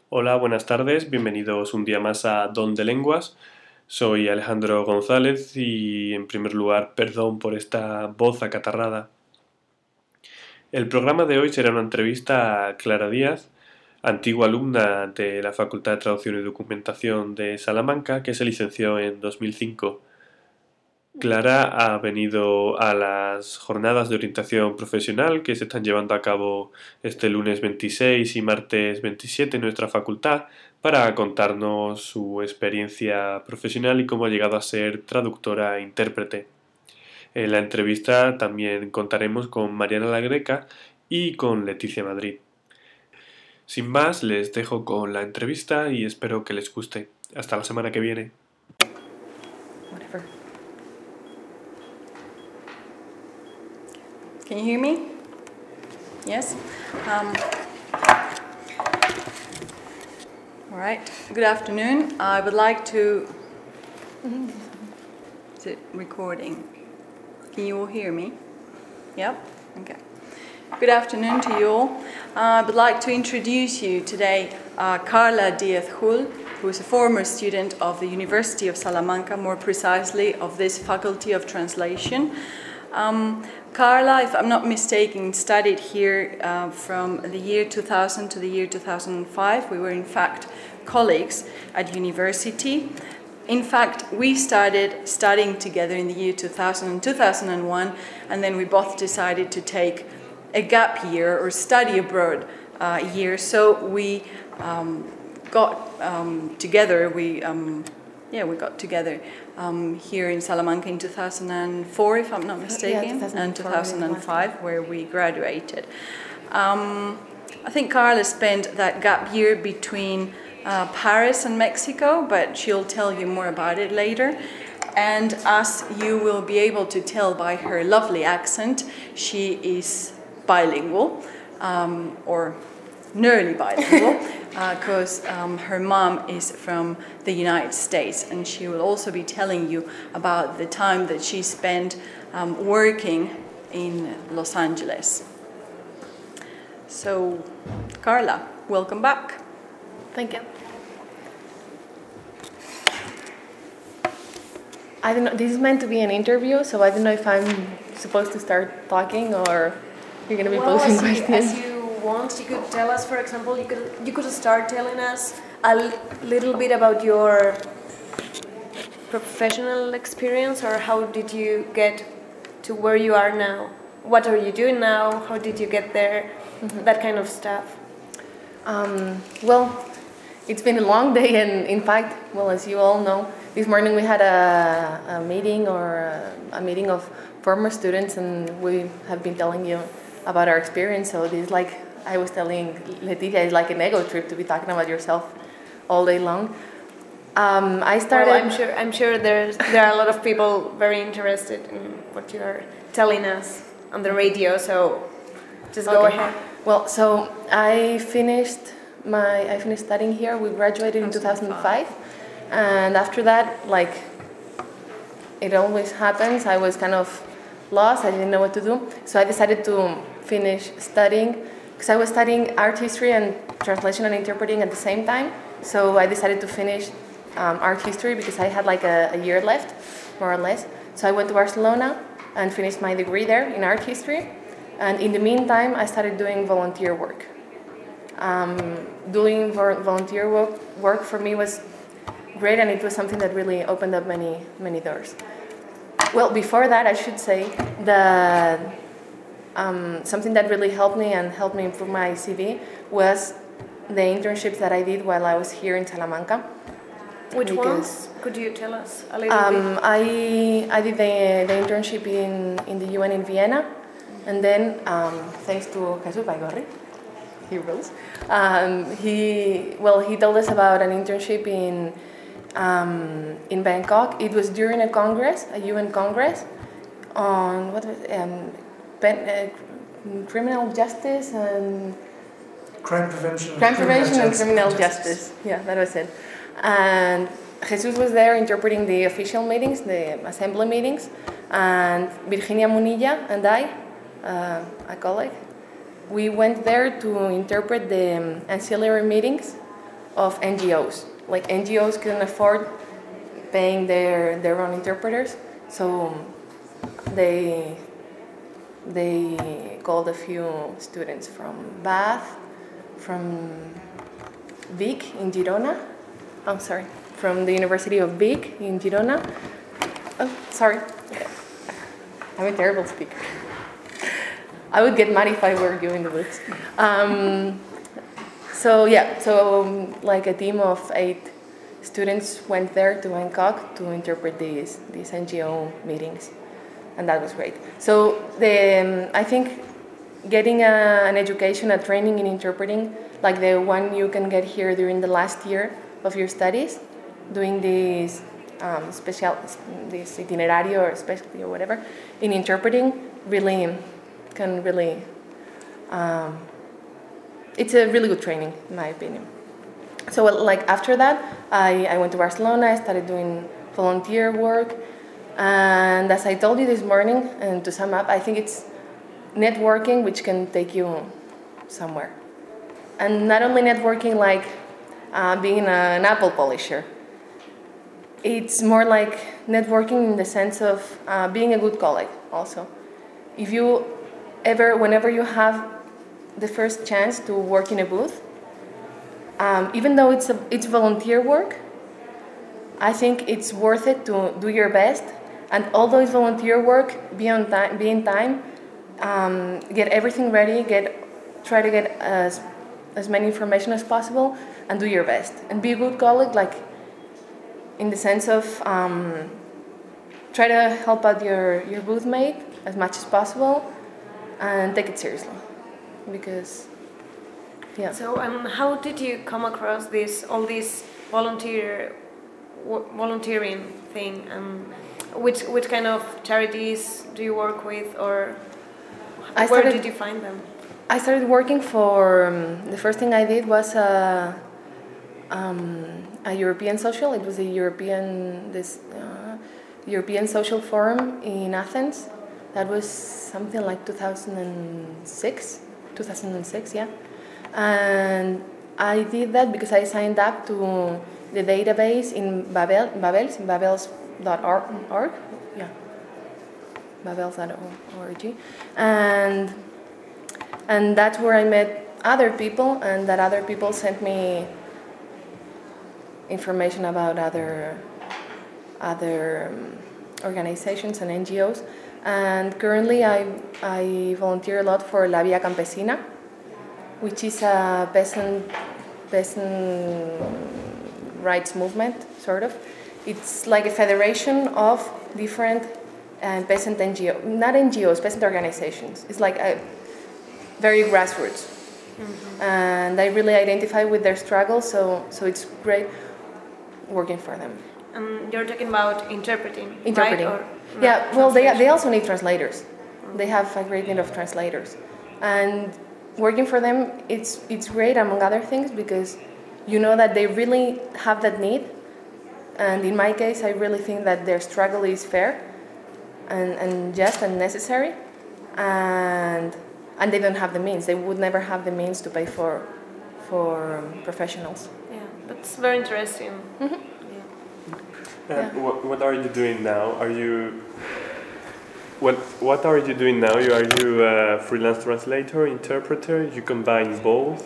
Hola, buenas tardes, bienvenidos un día más a Don de Lenguas. Soy Alejandro González y en primer lugar, perdón por esta voz acatarrada. El programa de hoy será una entrevista a Clara Díaz, antigua alumna de la Facultad de Traducción y Documentación de Salamanca, que se licenció en 2005. Clara ha venido a las jornadas de orientación profesional que se están llevando a cabo este lunes 26 y martes 27 en nuestra facultad para contarnos su experiencia profesional y cómo ha llegado a ser traductora e intérprete. En la entrevista también contaremos con Mariana La Greca y con Leticia Madrid. Sin más, les dejo con la entrevista y espero que les guste. Hasta la semana que viene. Whatever. Can you hear me? Yes? All right. Good afternoon. I would like to... Is it recording? Can you all hear me? Yep? Okay. Good afternoon to you all. I would like to introduce you today Carla Díaz-Hull, who is a former student of the University of Salamanca, more precisely of this Faculty of Translation. Carla, if I'm not mistaken, studied here from the year 2000 to the year 2005. We were in fact colleagues at university. In fact, we started studying together in the year 2000 and 2001, and then we both decided to take a gap year or study abroad year. So we got together. We got together here in Salamanca in 2004, if I'm not mistaken, and 2005, where we graduated. I think Carla spent that gap year between Paris and Mexico, but she'll tell you more about it later. And as you will be able to tell by her lovely accent, she is bilingual, or nearly bilingual, because her mom is from the United States, and she will also be telling you about the time that she spent working in Los Angeles. So, Carla, welcome back. Thank you. I don't know, this is meant to be an interview, so I don't know if I'm supposed to start talking or you're going to be posing questions. As you want, you could tell us, for example, you could start telling us a little bit about your professional experience, or how did you get to where you are now? What are you doing now? How did you get there? Mm-hmm. That kind of stuff. Well, it's been a long day, and in fact, well, as you all know, this morning we had a meeting a meeting of former students, and we have been telling you about our experience. So this is like, I was telling Leticia, it's like an ego trip to be talking about yourself all day long. I started. Well, I'm sure there are a lot of people very interested in what you are telling us on the radio. So just go ahead. Well, so I finished studying here. We graduated in 2005, and after that, like it always happens, I was kind of lost. I didn't know what to do, so I decided to finish studying, because I was studying art history and translation and interpreting at the same time. So I decided to finish art history because I had like a year left, more or less. So I went to Barcelona and finished my degree there in art history. And in the meantime, I started doing volunteer work. Doing volunteer work for me was great, and it was something that really opened up many doors. Well, before that, I should say that something that really helped me improve my CV was the internships that I did while I was here in Salamanca. Which ones? Could you tell us a little bit? I did the internship in the UN in Vienna, and then thanks to Jesus Baigorri, he rules. He told us about an internship in Bangkok. It was during a UN Congress on criminal justice and crime prevention and criminal justice. Yeah, that was it. And Jesus was there interpreting the official meetings, the assembly meetings, and Virginia Munilla and I, a colleague, we went there to interpret the ancillary meetings of NGOs. Like NGOs couldn't afford paying their own interpreters, so they called a few students from Bath, from Vic in Girona. From the University of Vic in Girona. Oh, sorry. I'm a terrible speaker. I would get mad if I were you in the books. So like a team of 8 students went there to Bangkok to interpret these NGO meetings, and that was great. So I think getting an education, a training in interpreting, like the one you can get here during the last year of your studies, doing this this itinerario or specialty or whatever in interpreting, it's a really good training in my opinion. So like after that, I went to Barcelona. I started doing volunteer work, and as I told you this morning, and to sum up, I think it's networking which can take you somewhere, and not only networking like being an apple polisher. It's more like networking in the sense of being a good colleague also. If you whenever you have the first chance to work in a booth, even though it's volunteer work, I think it's worth it to do your best. And although it's volunteer work, be in time, get everything ready, try to get as many information as possible, and do your best. And be a good colleague, like in the sense of try to help out your booth mate as much as possible, and take it seriously, because yeah. So how did you come across all this volunteering thing? Which kind of charities do you work with, or where did you find them? I started working for the first thing I did was a European social. It was a European Social Forum in Athens. That was something like 2006, yeah. And I did that because I signed up to the database in babels.org, yeah, babels.org, and that's where I met other people, and that other people sent me information about other organizations and NGOs. And currently I volunteer a lot for La Via Campesina, which is a peasant rights movement, sort of. It's like a federation of different peasant peasant organizations. It's like a very grassroots. Mm-hmm. And I really identify with their struggle, so it's great working for them. You're talking about interpreting. Right? Or yeah, well, they also need translators. Mm-hmm. They have a great need of translators. And working for them, it's great, among other things, because you know that they really have that need. And in my case, I really think that their struggle is fair and just and necessary. And they don't have the means. They would never have the means to pay for professionals. Yeah, that's very interesting. Mm-hmm. What are you doing now? What are you doing now? Are you a freelance translator, interpreter? You combine both?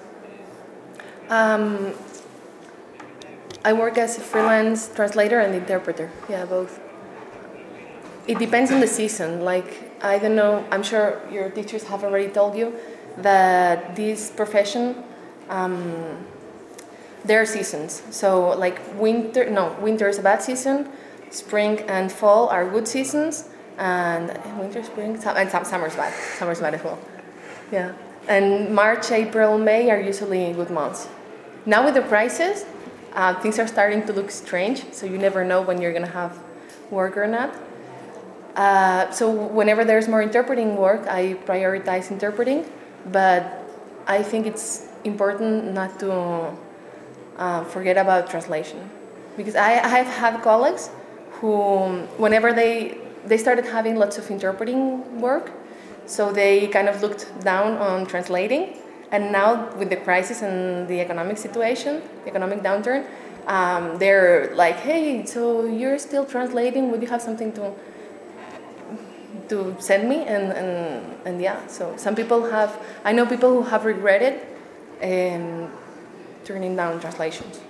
I work as a freelance translator and interpreter. Yeah, both. It depends on the season. Like, I don't know, I'm sure your teachers have already told you that this profession, there are seasons. So like winter is a bad season, spring and fall are good seasons, and winter, spring, and summer's bad. Summer's bad as well. Yeah. And March, April, May are usually good months. Now with the prices, things are starting to look strange, so you never know when you're going to have work or not. So whenever there's more interpreting work, I prioritize interpreting, but I think it's important not to forget about translation. Because I have had colleagues who, whenever they started having lots of interpreting work, so they kind of looked down on translating, And now with the crisis and the economic situation, the economic downturn, they're like, hey, so you're still translating? Would you have something to send me? And yeah, so some people have, I know people who have regretted turning down translations.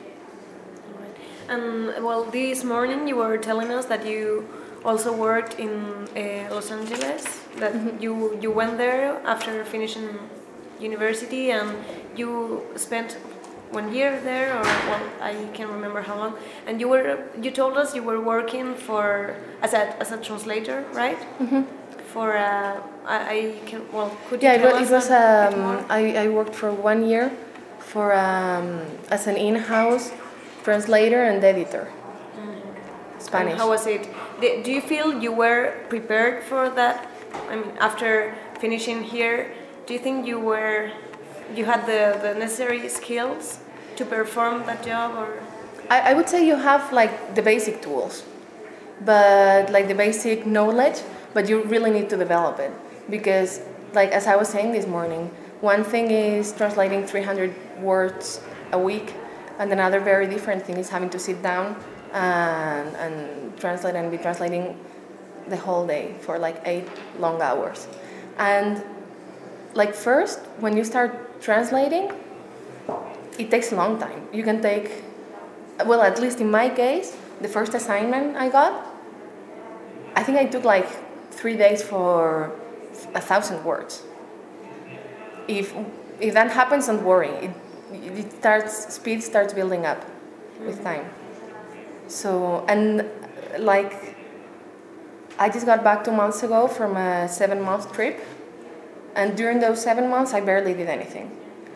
And well, this morning you were telling us that you also worked in Los Angeles, that you went there after finishing university, and you spent 1 year there, or well, I can't remember how long. And you told us you were working as a translator, right? Mm-hmm. For could you tell us it was a bit more? I worked for 1 year for as an in-house translator and editor. Spanish. And how was it? Do you feel you were prepared for that? I mean, after finishing here, do you think you had the necessary skills to perform that job, or? I would say you have like the basic tools, but like the basic knowledge, but you really need to develop it, because like as I was saying this morning, one thing is translating 300 words a week, and another very different thing is having to sit down and translate and be translating the whole day for like 8 long hours. And like first, when you start translating, it takes a long time. You can take, well, at least in my case, the first assignment I got, I think I took like 3 days for 1,000 words. If that happens, don't worry. Speed starts building up with time. So, and like, I just got back 2 months ago from a 7-month trip, and during those 7 months, I barely did anything.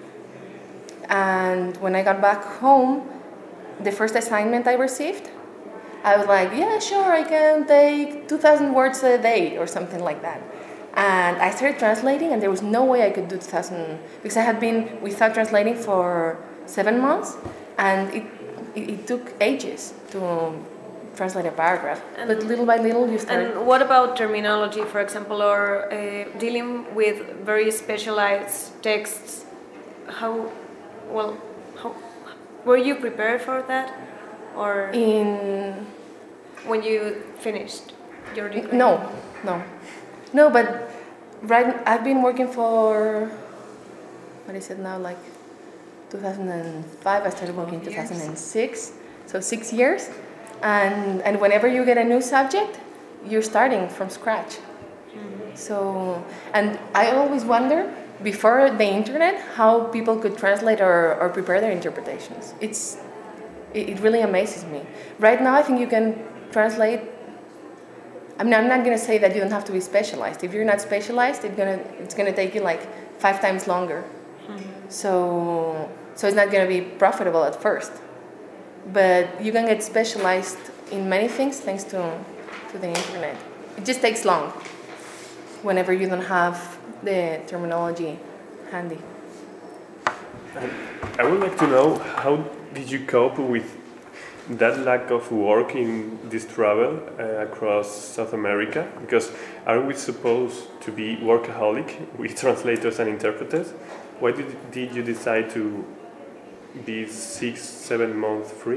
And when I got back home, the first assignment I received, I was like, yeah, sure, I can take 2,000 words a day or something like that. And I started translating, and there was no way I could do 2,000, because I had been without translating for 7 months, and it took ages to translate a paragraph. But little by little, you start. And what about terminology, for example, or dealing with very specialized texts? Were you prepared for that, or when you finished your degree? No. But I've been working for, what is it now, like 2005. I started working in 2006, so 6 years. And whenever you get a new subject, you're starting from scratch. Mm-hmm. So, and I always wonder, before the internet, how people could translate or prepare their interpretations. It really amazes me. Right now, I think you can translate. I mean, I'm not going to say that you don't have to be specialized. If you're not specialized, it's gonna take you like 5 times longer. Mm-hmm. So it's not going to be profitable at first. But you can get specialized in many things thanks to the internet. It just takes long whenever you don't have the terminology handy. I would like to know, how did you cope with that lack of work in this travel across South America? Because are we supposed to be workaholic with translators and interpreters? Why did you decide to be 6-7 months free?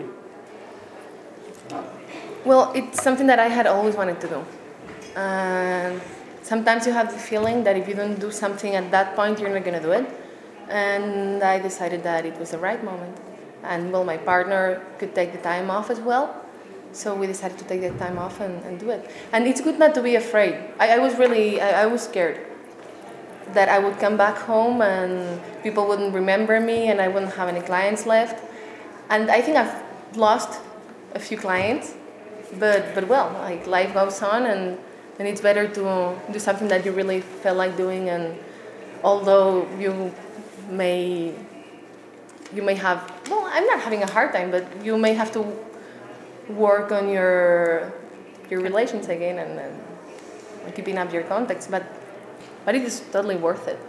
Well, it's something that I had always wanted to do. And sometimes you have the feeling that if you don't do something at that point, you're not going to do it. And I decided that it was the right moment. And well, my partner could take the time off as well. So we decided to take the time off and do it. And it's good not to be afraid. I was scared that I would come back home and people wouldn't remember me and I wouldn't have any clients left. And I think I've lost a few clients, but well, like life goes on, and it's better to do something that you really felt like doing. And although you may have, well, I'm not having a hard time, but you may have to work on your relations again and keeping up your contacts, but it is totally worth it.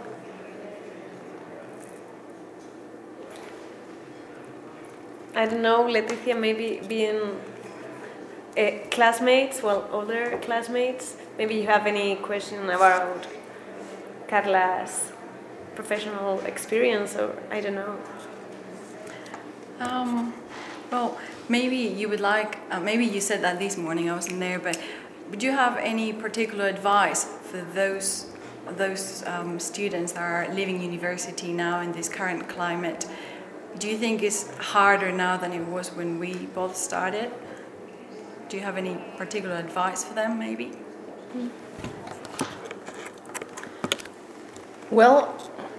I don't know, Leticia, maybe being classmates, well, older classmates, maybe you have any question about Carla's professional experience, or I don't know. Well, maybe you would like, maybe you said that this morning, I wasn't there, but would you have any particular advice for those students that are leaving university now in this current climate? Do you think it's harder now than it was when we both started? Do you have any particular advice for them, maybe? Well,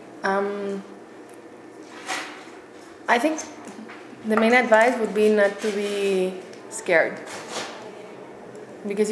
I think the main advice would be not to be scared, because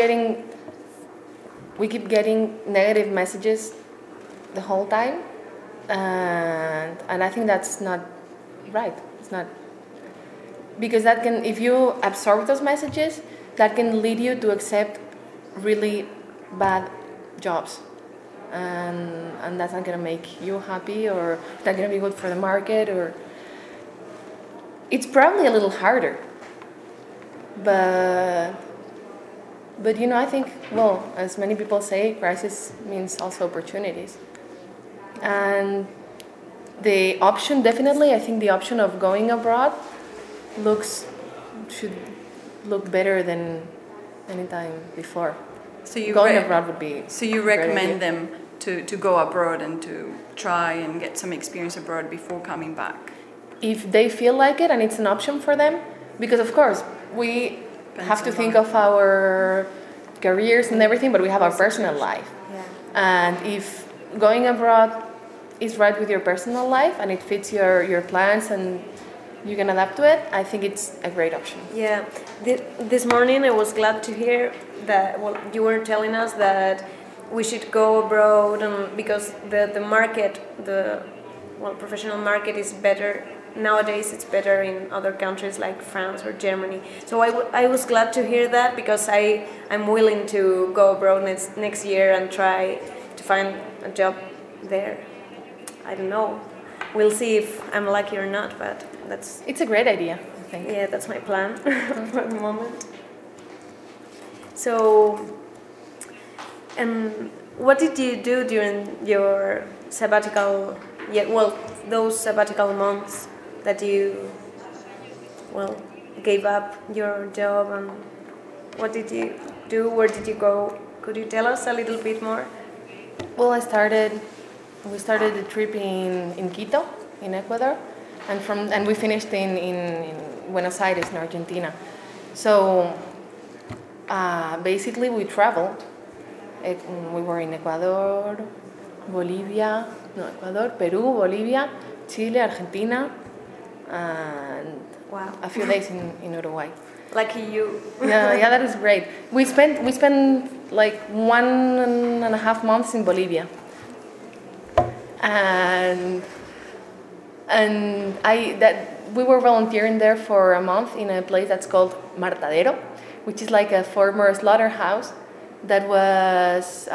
we keep getting negative messages the whole time, and I think that's not right. It's not, because that can, if you absorb those messages, that can lead you to accept really bad jobs, and that's not gonna make you happy, or not gonna be good for the market, or it's probably a little harder, but I think, well, as many people say, crisis means also opportunities, and the option, definitely, I think the option of going abroad should look better than any time before. So you going abroad would be. So you recommend them to go abroad and to try and get some experience abroad before coming back? If they feel like it and it's an option for them, because of course we have to think of our careers and everything, but we have our personal life. Yeah. And if going abroad is right with your personal life and it fits your plans and you can adapt to it, I think it's a great option. Yeah, this morning I was glad to hear that, well, you were telling us that we should go abroad, and because the market, professional market is better nowadays. It's better in other countries like France or Germany. So I was glad to hear that, because I'm willing to go abroad next year and try to find a job there. I don't know. We'll see if I'm lucky or not, but it's a great idea, I think. Yeah, that's my plan for the moment. So, and what did you do during your sabbatical? Yeah, well, those sabbatical months that you, gave up your job, and what did you do? Where did you go? Could you tell us a little bit more? Well, we started the trip in Quito, in Ecuador, and we finished in Buenos Aires, in Argentina. So basically we traveled. We were in Ecuador, Peru, Bolivia, Chile, Argentina, and a few days in Uruguay. Lucky you. yeah, that is great. We spent like 1.5 months in Bolivia, and we were volunteering there for a month in a place that's called Martadero, which is like a former slaughterhouse that was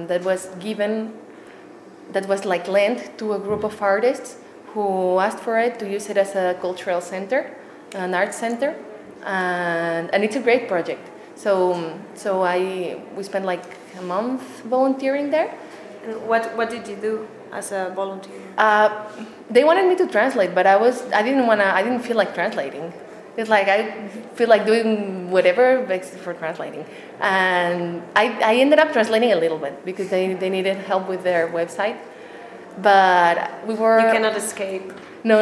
like lent to a group of artists who asked for it to use it as a cultural center, an art center, and it's a great project. So we spent like a month volunteering there. And what did you do as a volunteer? They wanted me to translate, but I didn't feel like translating. It's like I feel like doing whatever except for translating. And I ended up translating a little bit because they needed help with their website. But we were... You cannot escape. No.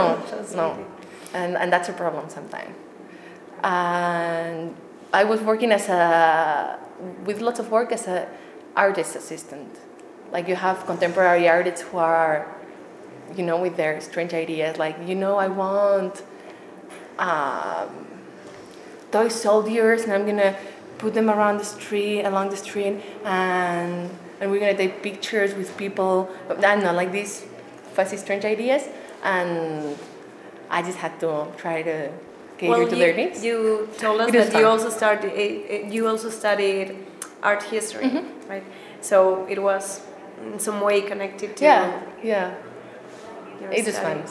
And that's a problem sometimes. And I was working with lots of work as an artist assistant. Like you have contemporary artists who are, with their strange ideas. Like, I want toy soldiers, and I'm gonna put them along the street, and we're gonna take pictures with people. I don't know, like these fuzzy, strange ideas, and I just had to try to cater to their needs. You told us that you also studied art history, right? So it was in some way connected to yeah. It was fun.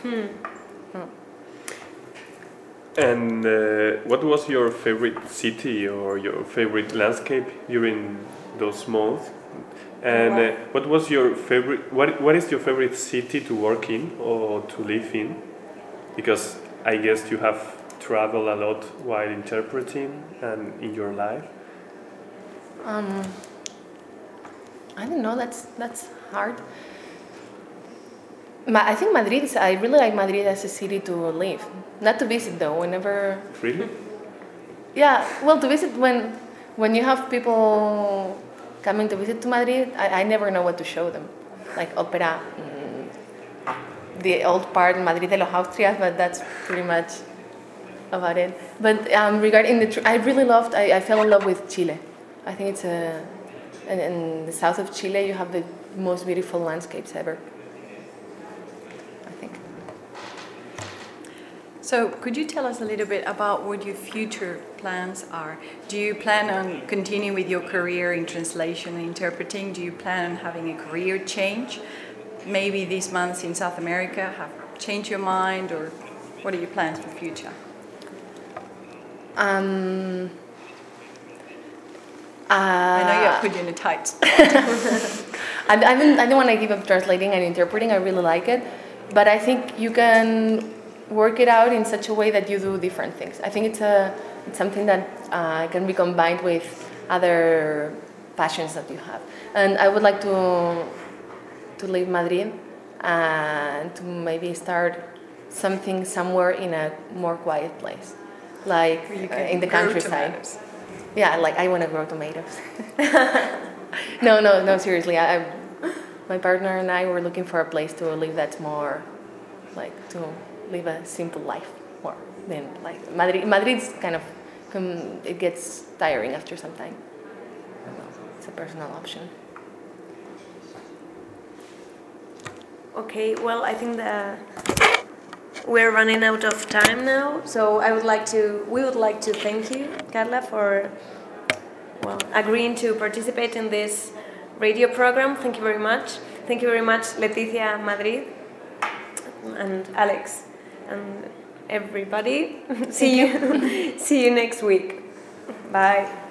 And what was your favorite city or your favorite landscape during those months? And Wow. what was your favorite? What is your favorite city to work in or to live in? Because I guess you have traveled a lot while interpreting and in your life. I don't know. That's hard. I think Madrid. I really like Madrid as a city to live, not to visit though. Whenever, Really? yeah, well, to visit when you have people coming to visit to Madrid, I never know what to show them, like opera, the old part, Madrid de los Austrias, but that's pretty much about it. But regarding I really loved. I fell in love with Chile. I think it's in the south of Chile, you have the most beautiful landscapes ever. I think. So, could you tell us a little bit about what your future plans are? Do you plan on continuing with your career in translation and interpreting? Do you plan on having a career change? Maybe these months in South America have changed your mind, or what are your plans for the future? I know you put you in a tight spot. I don't want to give up translating and interpreting. I really like it, but I think you can work it out in such a way that you do different things. I think it's something that can be combined with other passions that you have. And I would like to leave Madrid and to maybe start something somewhere in a more quiet place, like in the countryside. Tomatoes. Yeah, like I want to grow tomatoes. No, seriously. My partner and I were looking for a place to live that's more, like, to live a simple life more than like Madrid. Madrid's kind of, it gets tiring after some time. I don't know, it's a personal option. Okay, well, I think that we're running out of time now, so we would like to thank you, Carla, for agreeing to participate in this radio program. Thank you very much. Thank you very much, Leticia Madrid and Alex and everybody. See you next week. Bye.